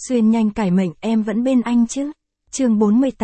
Xuyên nhanh cải mệnh em vẫn bên anh chứ. Chương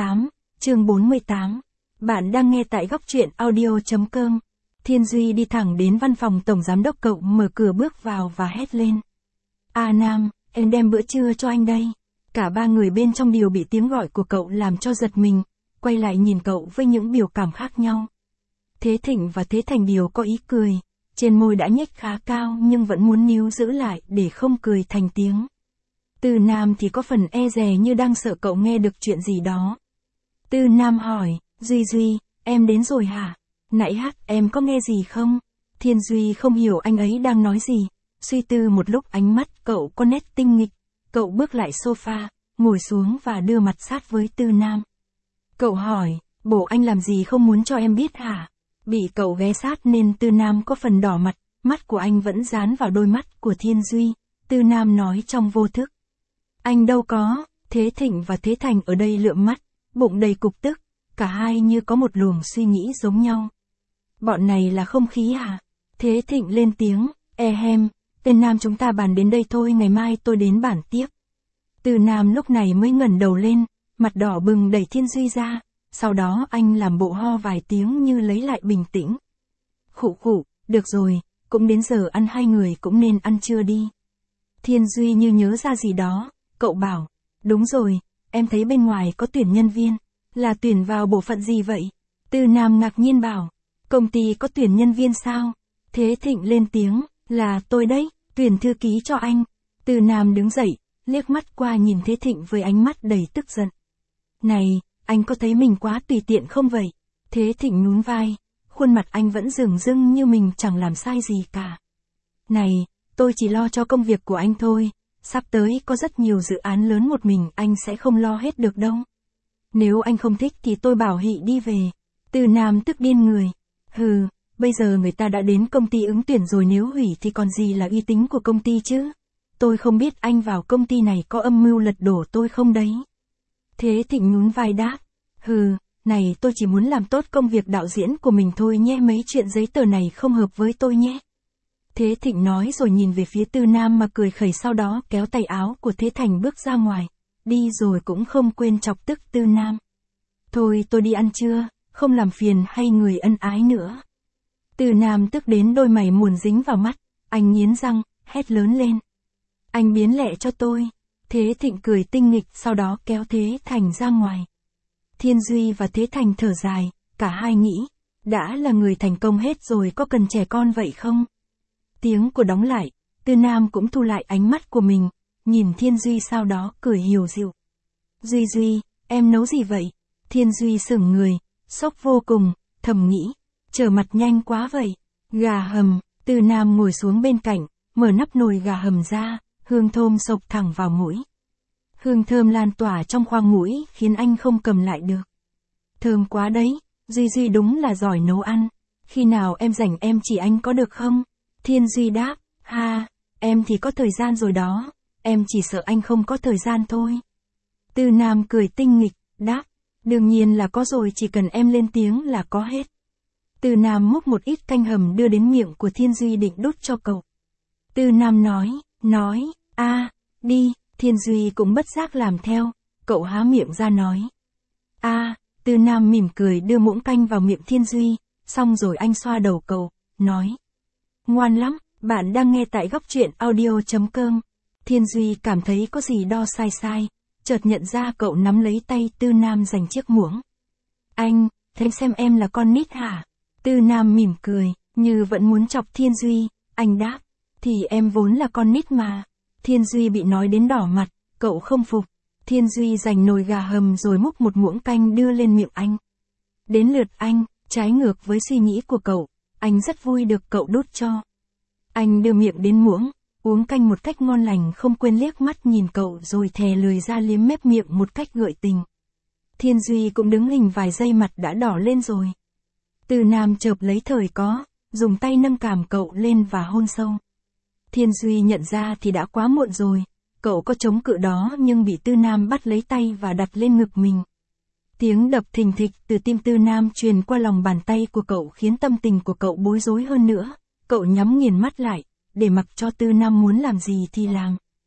48. Bạn đang nghe tại góc truyện audio.com. Thiên Duy đi thẳng đến văn phòng tổng giám đốc, cậu mở cửa bước vào và hét lên. A Nam, em đem bữa trưa cho anh đây. Cả ba người bên trong đều bị tiếng gọi của cậu làm cho giật mình, quay lại nhìn cậu với những biểu cảm khác nhau. Thế Thịnh và Thế Thành đều có ý cười, trên môi đã nhếch khá cao nhưng vẫn muốn níu giữ lại để không cười thành tiếng. Tư Nam thì có phần e dè như đang sợ cậu nghe được chuyện gì đó. Tư Nam hỏi, Duy, em đến rồi hả? Nãy em có nghe gì không? Thiên Duy không hiểu anh ấy đang nói gì. Suy tư một lúc, ánh mắt cậu có nét tinh nghịch. Cậu bước lại sofa, ngồi xuống và đưa mặt sát với Tư Nam. Cậu hỏi, bố anh làm gì không muốn cho em biết hả? Bị cậu ghé sát nên Tư Nam có phần đỏ mặt, mắt của anh vẫn dán vào đôi mắt của Thiên Duy. Tư Nam nói trong vô thức. Anh đâu có. Thế Thịnh và Thế Thành ở đây lượm mắt, bụng đầy cục tức, cả hai như có một luồng suy nghĩ giống nhau. Bọn này là không khí hả? Thế Thịnh lên tiếng, tên Nam chúng ta bàn đến đây thôi, ngày mai tôi đến bàn tiếp. Tư Nam lúc này mới ngẩng đầu lên, mặt đỏ bừng đẩy Thiên Duy ra, sau đó anh làm bộ ho vài tiếng như lấy lại bình tĩnh. Khụ, được rồi, cũng đến giờ ăn, hai người cũng nên ăn trưa đi. Thiên Duy như nhớ ra gì đó, cậu bảo, đúng rồi, em thấy bên ngoài có tuyển nhân viên, là tuyển vào bộ phận gì vậy? Tư Nam ngạc nhiên bảo, công ty có tuyển nhân viên sao? Thế Thịnh lên tiếng, là tôi đấy, tuyển thư ký cho anh. Tư Nam đứng dậy, liếc mắt qua nhìn Thế Thịnh với ánh mắt đầy tức giận. Này, anh có thấy mình quá tùy tiện không vậy? Thế Thịnh nhún vai, khuôn mặt anh vẫn dửng dưng như mình chẳng làm sai gì cả. Này, tôi chỉ lo cho công việc của anh thôi, sắp tới có rất nhiều dự án lớn, một mình anh sẽ không lo hết được đâu. Nếu anh không thích thì tôi bảo Hị đi về. Tư Nam tức điên người. Hừ, bây giờ người ta đã đến công ty ứng tuyển rồi, nếu hủy thì còn gì là uy tín của công ty chứ. Tôi không biết anh vào công ty này có âm mưu lật đổ tôi không đấy. Thế Thịnh nhún vai đáp. Hừ, này, tôi chỉ muốn làm tốt công việc đạo diễn của mình thôi nhé, mấy chuyện giấy tờ này không hợp với tôi nhé. Thế Thịnh nói rồi nhìn về phía Tư Nam mà cười khẩy, sau đó kéo tay áo của Thế Thành bước ra ngoài. Đi rồi cũng không quên chọc tức Tư Nam. Thôi tôi đi ăn trưa, không làm phiền hay người ân ái nữa. Tư Nam tức đến đôi mày muồn dính vào mắt, anh nghiến răng, hét lớn lên. Anh biến lẹ cho tôi. Thế Thịnh cười tinh nghịch, sau đó kéo Thế Thành ra ngoài. Thiên Duy và Thế Thành thở dài, cả hai nghĩ, đã là người thành công hết rồi có cần trẻ con vậy không? Tiếng của đóng lại, Tư Nam cũng thu lại ánh mắt của mình, nhìn Thiên Duy sau đó cười hiều dịu. Duy, em nấu gì vậy? Thiên Duy sững người, sốc vô cùng, thầm nghĩ, trở mặt nhanh quá vậy. Gà hầm. Tư Nam ngồi xuống bên cạnh, mở nắp nồi gà hầm ra, hương thơm xộc thẳng vào mũi. Hương thơm lan tỏa trong khoang mũi khiến anh không cầm lại được. Thơm quá đấy, Duy đúng là giỏi nấu ăn. Khi nào em rảnh em chỉ anh có được không? Thiên Duy đáp, em thì có thời gian rồi đó, em chỉ sợ anh không có thời gian thôi. Tư Nam cười tinh nghịch, đáp, đương nhiên là có rồi, chỉ cần em lên tiếng là có hết. Tư Nam múc một ít canh hầm đưa đến miệng của Thiên Duy định đút cho cậu. Tư Nam nói, đi. Thiên Duy cũng bất giác làm theo, cậu há miệng ra nói. Tư Nam mỉm cười đưa muỗng canh vào miệng Thiên Duy, xong rồi anh xoa đầu cậu, nói. Ngoan lắm, bạn đang nghe tại góc truyện audio.com. Thiên Duy cảm thấy có gì đó sai, chợt nhận ra cậu nắm lấy tay Tư Nam giành chiếc muỗng. Anh, thế xem em là con nít hả? Tư Nam mỉm cười, như vẫn muốn chọc Thiên Duy, anh đáp, thì em vốn là con nít mà. Thiên Duy bị nói đến đỏ mặt, cậu không phục. Thiên Duy giành nồi gà hầm rồi múc một muỗng canh đưa lên miệng anh. Đến lượt anh, trái ngược với suy nghĩ của cậu, anh rất vui được cậu đút cho. Anh đưa miệng đến muỗng, uống canh một cách ngon lành, không quên liếc mắt nhìn cậu rồi thè lười ra liếm mép miệng một cách gợi tình. Thiên Duy cũng đứng hình vài giây, mặt đã đỏ lên rồi. Tư Nam chợp lấy thời có, dùng tay nâng cằm cậu lên và hôn sâu. Thiên Duy nhận ra thì đã quá muộn rồi, cậu có chống cự đó nhưng bị Tư Nam bắt lấy tay và đặt lên ngực mình. Tiếng đập thình thịch từ tim Tư Nam truyền qua lòng bàn tay của cậu khiến tâm tình của cậu bối rối hơn nữa. Cậu nhắm nghiền mắt lại, để mặc cho Tư Nam muốn làm gì thì làm.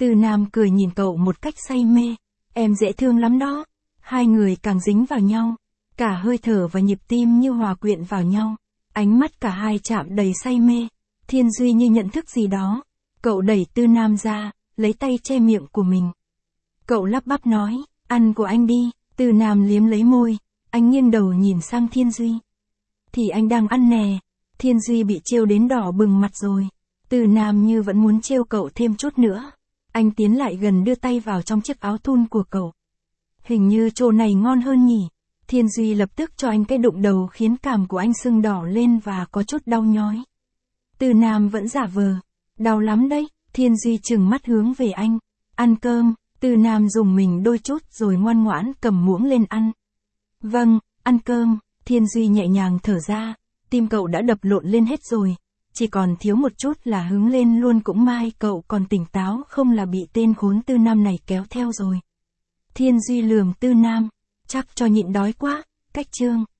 Tư Nam cười nhìn cậu một cách say mê. Em dễ thương lắm đó. Hai người càng dính vào nhau. Cả hơi thở và nhịp tim như hòa quyện vào nhau. Ánh mắt cả hai chạm đầy say mê. Thiên Duy như nhận thức gì đó. Cậu đẩy Tư Nam ra, lấy tay che miệng của mình. Cậu lắp bắp nói, ăn của anh đi. Tư Nam liếm lấy môi. Anh nghiêng đầu nhìn sang Thiên Duy. Thì anh đang ăn nè. Thiên Duy bị trêu đến đỏ bừng mặt rồi. Tư Nam như vẫn muốn trêu cậu thêm chút nữa. Anh tiến lại gần đưa tay vào trong chiếc áo thun của cậu. Hình như chỗ này ngon hơn nhỉ. Thiên Duy lập tức cho anh cái đụng đầu khiến cằm của anh sưng đỏ lên và có chút đau nhói. Tư Nam vẫn giả vờ. Đau lắm đấy. Thiên Duy trừng mắt hướng về anh. Ăn cơm. Tư Nam dùng mình đôi chút rồi ngoan ngoãn cầm muỗng lên ăn. Vâng, ăn cơm. Thiên Duy nhẹ nhàng thở ra. Tim cậu đã đập lộn lên hết rồi. Chỉ còn thiếu một chút là hứng lên luôn, cũng may cậu còn tỉnh táo, không là bị tên khốn Tư Nam này kéo theo rồi. Thiên Duy lườm Tư Nam. Chắc cho nhịn đói quá. Cách chương.